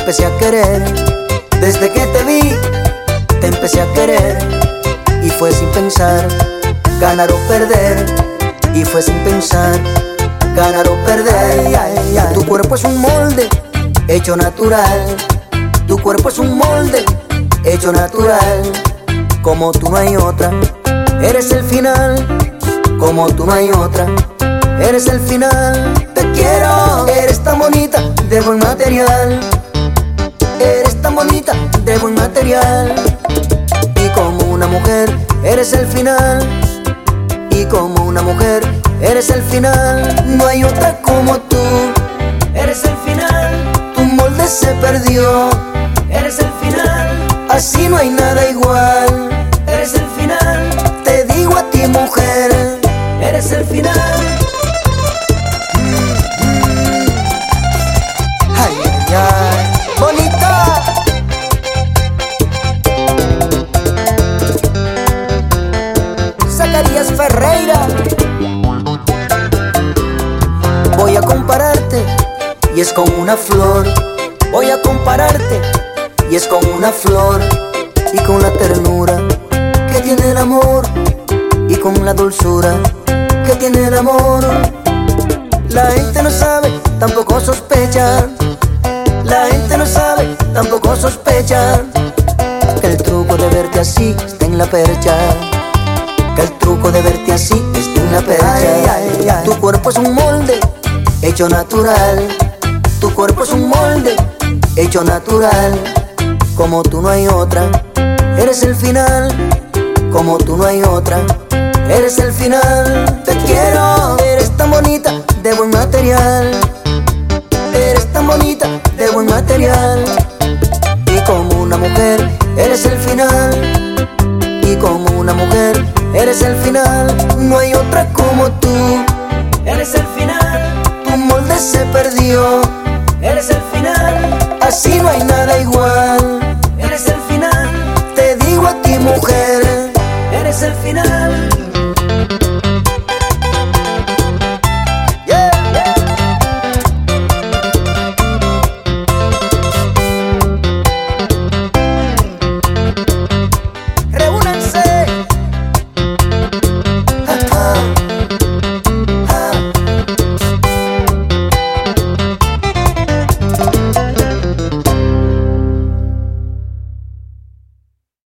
empecé a querer. Desde que te vi, te empecé a querer. Y fue sin pensar, ganar o perder. Y fue sin pensar, ganar o perder. Tu cuerpo es un molde hecho natural. Tu cuerpo es un molde hecho natural. Como tú no hay otra, eres el final. Como tú no hay otra, eres el final. Te quiero, eres tan bonita, de buen material. Eres tan bonita, de buen material. Y como una mujer, eres el final. Y como una mujer, eres el final. No hay otra como tú, eres el final. Tu molde se perdió, eres el final. Así no hay nada igual, eres el final. Te digo a ti, mujer, eres el final. Ay, ay, ay, bonita. Zacarías Ferreira. Voy a compararte y es con una flor. Voy a compararte y es con una flor. Y con la ternura que tiene el amor. Y con la dulzura que tiene el amor. La gente no sabe, tampoco sospecha. La gente no sabe, tampoco sospecha. Que el truco de verte así está en la percha. Que el truco de verte así está en la percha. Ay, ay, ay. Tu cuerpo es un molde hecho natural. Tu cuerpo es un molde hecho natural. Como tú no hay otra, eres el final. Como tú no hay otra, eres el final. Te quiero, eres tan bonita, de buen material. Eres tan bonita, de buen material. Y como una mujer, eres el final. Y como una mujer, eres el final. No hay otra como tú, eres el final. Tu molde se perdió, eres el final. Así no hay nada igual, eres el final. Te digo a ti, mujer, eres el final.